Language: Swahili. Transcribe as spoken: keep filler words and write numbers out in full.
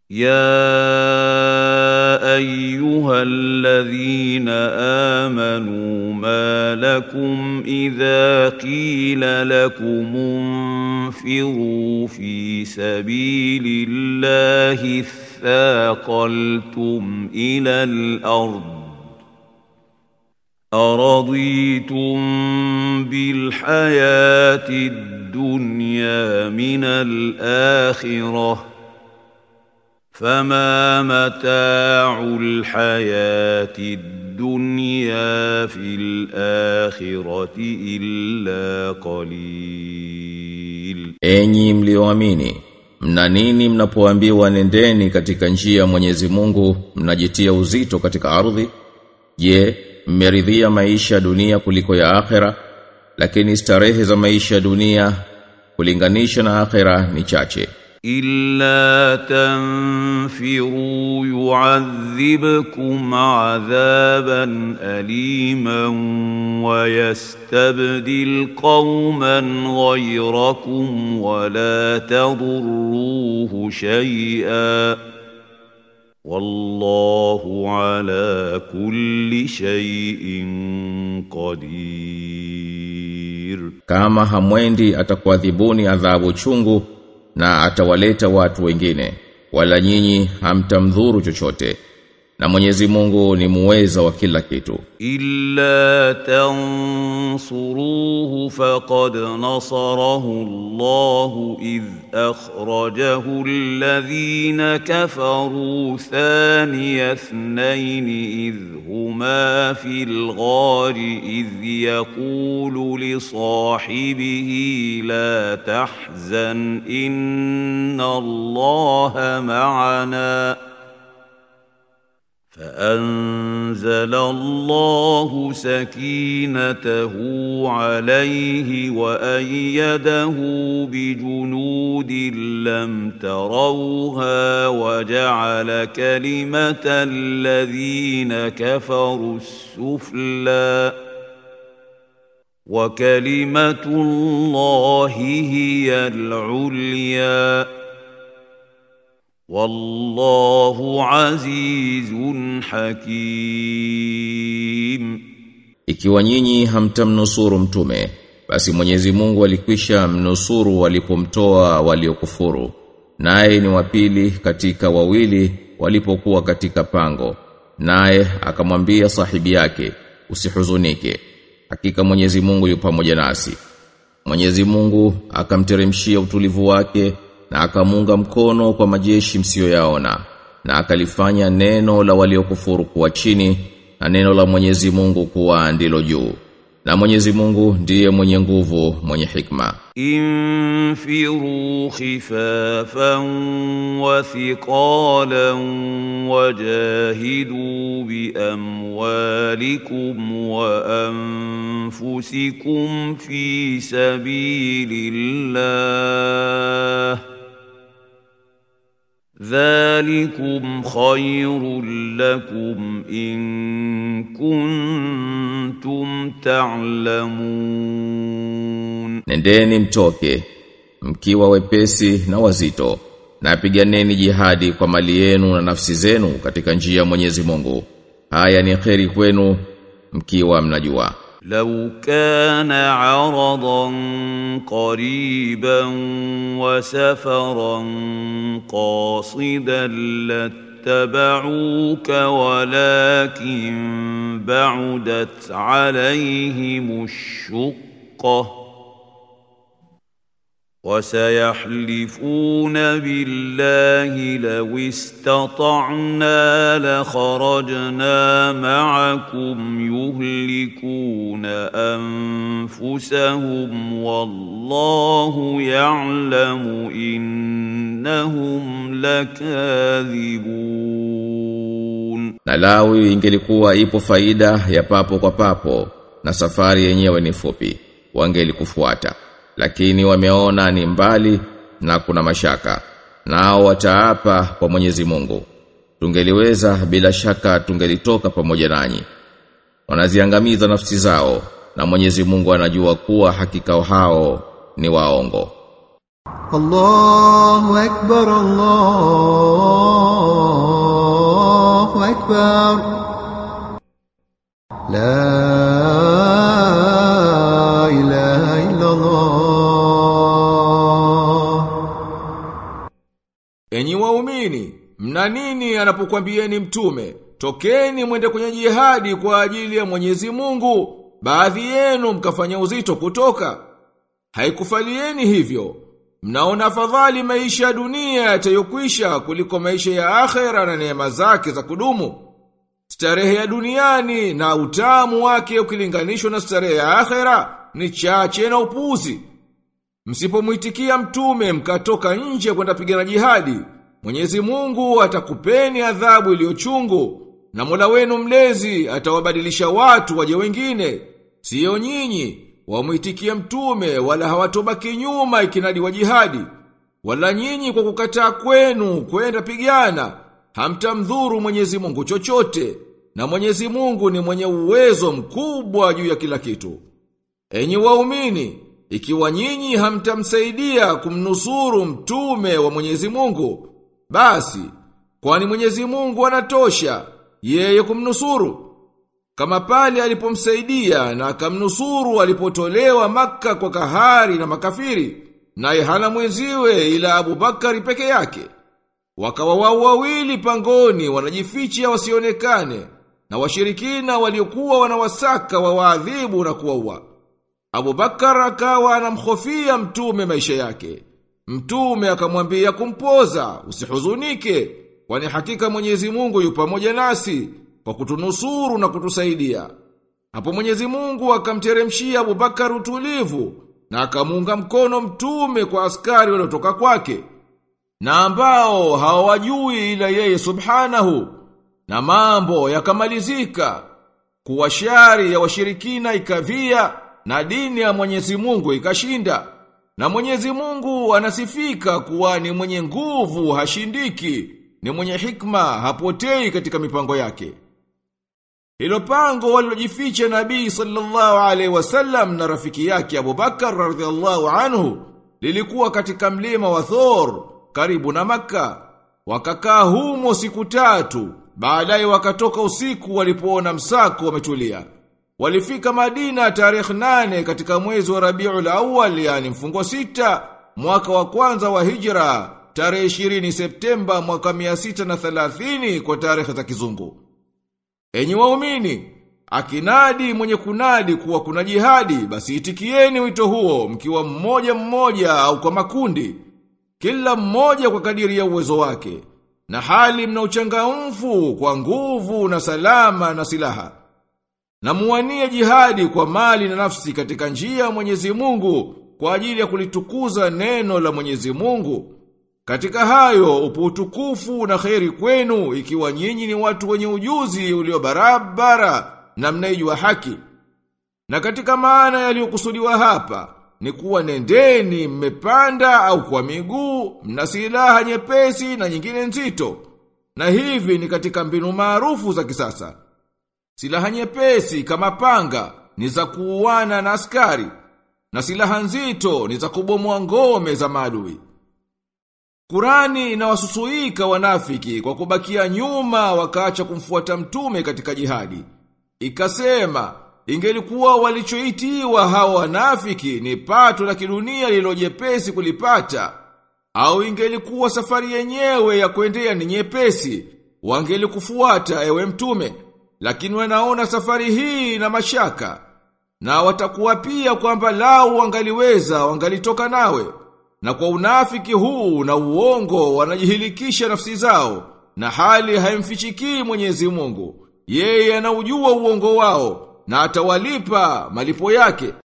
يا أيها الذين آمنوا ما لكم إذا قيل لكم انفروا في سبيل الله اثاقلتم إلى الأرض أرضيتم بالحياة الدنيا من الآخرة فما متاع الحياة الدنيا في الآخرة إلا قليل. Enyi mlioamini, mna nini mnapoambiwa nendeni katika njia ya Mwenyezi Mungu mnajitia uzito katika ardhi? Je, mmeridhia maisha dunia kuliko ya akhera? Lakini starehe za maisha dunia kulinganisha na akhera ni chache. إلا تنفروا يعذبكم عذابا أليما ويستبدل قوما غيركم ولا تضروه شيئا والله على كل شيء قدير. Kama hamwendi atakuadhibuni adhabu chungu na atawaleta watu wengine, wala nyinyi hamtamdhuru chochote, na Mwenyezi Mungu ni muweza wa kila kitu. Illa tansuruhu faqad nasarahu Allahu idh akhrajahu alladhina kafaru thaniya ithnain idh huma fil ghari idh yaqulu li sahibihi la tahzan inna Allaha ma'ana فأنزل الله سكينته عليه وأيده بجنود لم تروها وجعل كلمة الذين كفروا السفلى وكلمة الله هي العليا Wallahu azizun hakim. Ikiwa nyinyi hamtamnusuru mtume, basi Mwenyezi Mungu alikwisha mnusuru walipomtoa waliokufuru, naye ni wapili katika wawili walipokuwa katika pango, naye akamwambia sahibi yake, usihuzunike, hakika Mwenyezi Mungu yupo pamoja nasi. Mwenyezi Mungu akamteremshia utulivu wake na akamunga mkono kwa majeshi msiyoyaona, na akalifanya neno la waliokufuru kuwa chini na neno la Mwenyezi Mungu kuwa ndilo juu, na Mwenyezi Mungu ndiye mwenye nguvu, mwenye hikma. Infiru khifafan wa thiqalan wajahidu bi amwalikum wa anfusikum fi sabilillah ذلكم خير لكم إن كنتم تعلمون. Nendeni mtoke mkiwa wepesi na wazito, na piganeni jihadi kwa mali yenu na nafsi zenu katika njia ya Mwenyezi Mungu. Haya ni kheri kwenu mkiwa mnajua. لو كان عرضا قريبا وسفرا قاصدا لاتبعوك ولكن بعدت عليهم الشقة وسيحلفون بالله لو استطعنا لخرجنا معكم يهلكون أنفسهم والله يعلم إنهم لكاذبون. Na lawi ingelikuwa ipo faida ya papo kwa papo na safari yenyewe ni fupi, wangelikufuata. Lakini wameona ni mbali na kuna mashaka, nao wataapa kwa Mwenyezi Mungu, tungeliweza bila shaka tungelitoka pamoja nanyi. Wanaziangamiza nafsi zao, na Mwenyezi Mungu anajua kuwa hakika hao ni waongo. Allahu Akbar, Allah أكبر لا إله إلا الله. Enyi waumini, mna nini anapokuambieni mtume, tokeni mwende kwenye jihadi kwa ajili ya Mwenyezi Mungu, baadhi yenu mkafanya uzito kutoka? Haikufalieni hivyo. Mnaona afadhali maisha ya dunia yatayokwisha kuliko maisha ya akhera na neema zake za kudumu? Starehe ya duniani na utamu wake ukilinganishwa na starehe ya akhera ni chache na upuzi. Msipomuitikia mtume mkatoka nje kwenda pigana jihadi, Mwenyezi Mungu atakupeni adhabu iliyochungu, na Mola wenu mlezi atawabadilisha watu waje wengine, sio nyinyi wamuitikia mtume wala hawatobaki nyuma ikinadi wa jihadi. Wala nyinyi kwa kukataa kwenu kwenda pigana hamtamdhuru Mwenyezi Mungu chochote, na Mwenyezi Mungu ni mwenye uwezo mkubwa juu ya kila kitu. Enyi waumini, ikiwa nyinyi hamtamsaidia kumnusuru mtume wa Mwenyezi Mungu, basi kwani Mwenyezi Mungu anatosha yeye kumnusuru? Kama pale alipomsaidia na akamnusuru alipotolewa Makka kwa kahari na makafiri, naye hana mwenziwe ila Abu Bakari peke yake. Wakawa wao wawili pangoni wanajificha wasionekane, na washirikina waliokuwa wanawasaka wawaadhibu na kuwaua. Abu Bakar akawa anamhofia mtume maisha yake. Mtume akamwambia kumpoza, usihuzunike, kwani hakika Mwenyezi Mungu yu pamoja nasi kwa kutunusuru na kutusaidia. Hapo Mwenyezi Mungu akamteremshia Abu Bakar utulivu na akamunga mkono mtume kwa askari waliotoka kwake, na ambao hawajui ila yeye subhanahu, na mambo yakamalizika. Kuwa shari ya washirikina ikavia na dini ya Mwenyezi Mungu ikashinda. Na Mwenyezi Mungu anasifika kuwa ni mwenye nguvu hashindiki, ni mwenye hikma hapotei katika mipango yake. Hilo pango walilojificha Nabii sallallahu alaihi wasallam na rafiki yake Abu Bakar radhiallahu anhu lilikuwa katika mlima wa Thor karibu na Makka. Wakakaa humo siku tatu, baadaye wakatoka usiku walipoona msako wametulia. Walifika Madina tarehe nane katika mwezi wa Rabiul Awwal, yani mfungo sita, mwaka wa kwanza wa Hijra, tarehe ishirini Septemba mwaka mia sita na thelathini kwa tarehe za kizungu. Enyi waumini, akinadi mwenye kunadi kuwa kuna jihadi, basi itikieni wito huo mkiwa mmoja mmoja au kwa makundi, kila mmoja kwa kadiri ya uwezo wake, na hali mna uchangamfu kwa nguvu na salama na silaha. Na muwanie jihadi kwa mali na nafsi katika njia ya Mwenyezi Mungu kwa ajili ya kulitukuza neno la Mwenyezi Mungu. Katika hayo upo utukufu na kheri kwenu ikiwa nyinyi ni watu wenye ujuzi ulio barabara na mnaijua haki. Na katika maana yaliyokusudiwa hapa ni kuwa nendeni mmepanda au kwa miguu, mna silaha nyepesi na nyingine nzito. Na hivi ni katika mbinu maarufu za kisasa. Silaha nyepesi kama panga ni za kuuana na askari, na silaha nzito ni za kubomoa ngome za maadui. Kurani inawasusuika wanafiki kwa kubakia nyuma wakaacha kumfuata mtume katika jihadi. Ikasema, ingelikuwa walichoitiwa hao wanafiki ni pato la kidunia lililojepesi kulipata, au ingelikuwa safari yenyewe ya kuendea ni nyepesi, wangelikufuata ewe mtume. Lakini wanaona safari hii na mashaka, na watakuwa pia kwamba lau wangaliweza wangalitoka nawe. Na kwa unafiki huu na uongo wanajihilikisha nafsi zao, na hali haimfichiki Mwenyezi Mungu. Yeye anaujua uongo wao na atawalipa malipo yake.